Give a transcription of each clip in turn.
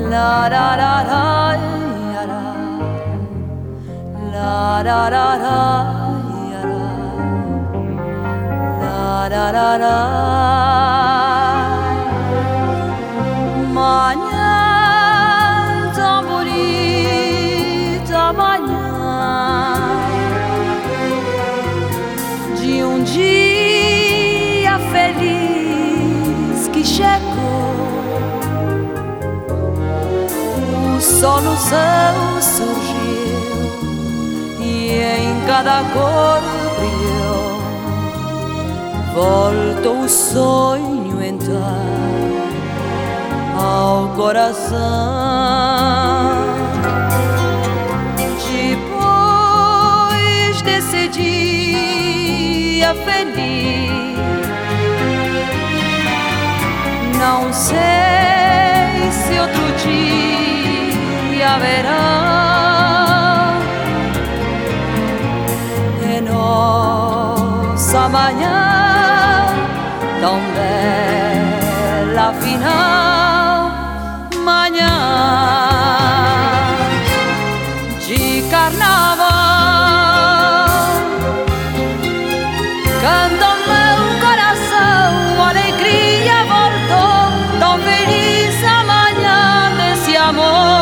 La la la la la la la la la la la la. Manhã tão bonita, manhã de dia feliz que chegou. O sol no céu surgiu e em cada cor brilhou. Voltou o sonho entrar ao coração. Depois desse dia feliz, não sei se outro dia haverá. É nossa manhã tão bela, afinal, manhã de carnaval. Canta o meu coração, alegria voltou, tão feliz a manhã desse amor.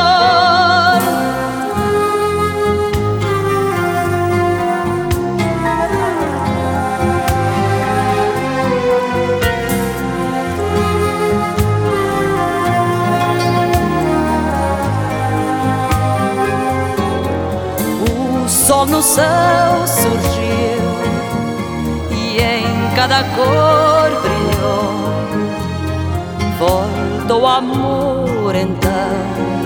O sol no céu surgiu e em cada cor brilhou. Voltou o amor então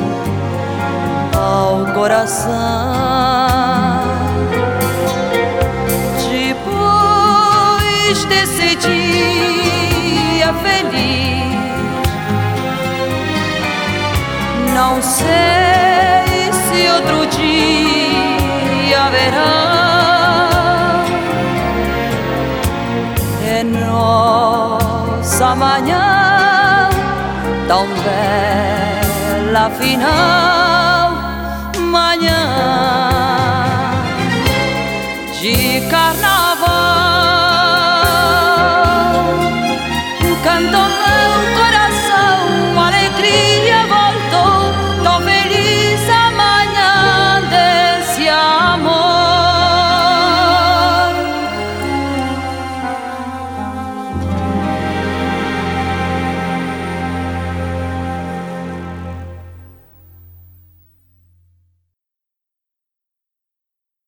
ao coração. Depois desse dia feliz, não sei se outro dia haverá. É nossa manhã tão bela, afinal,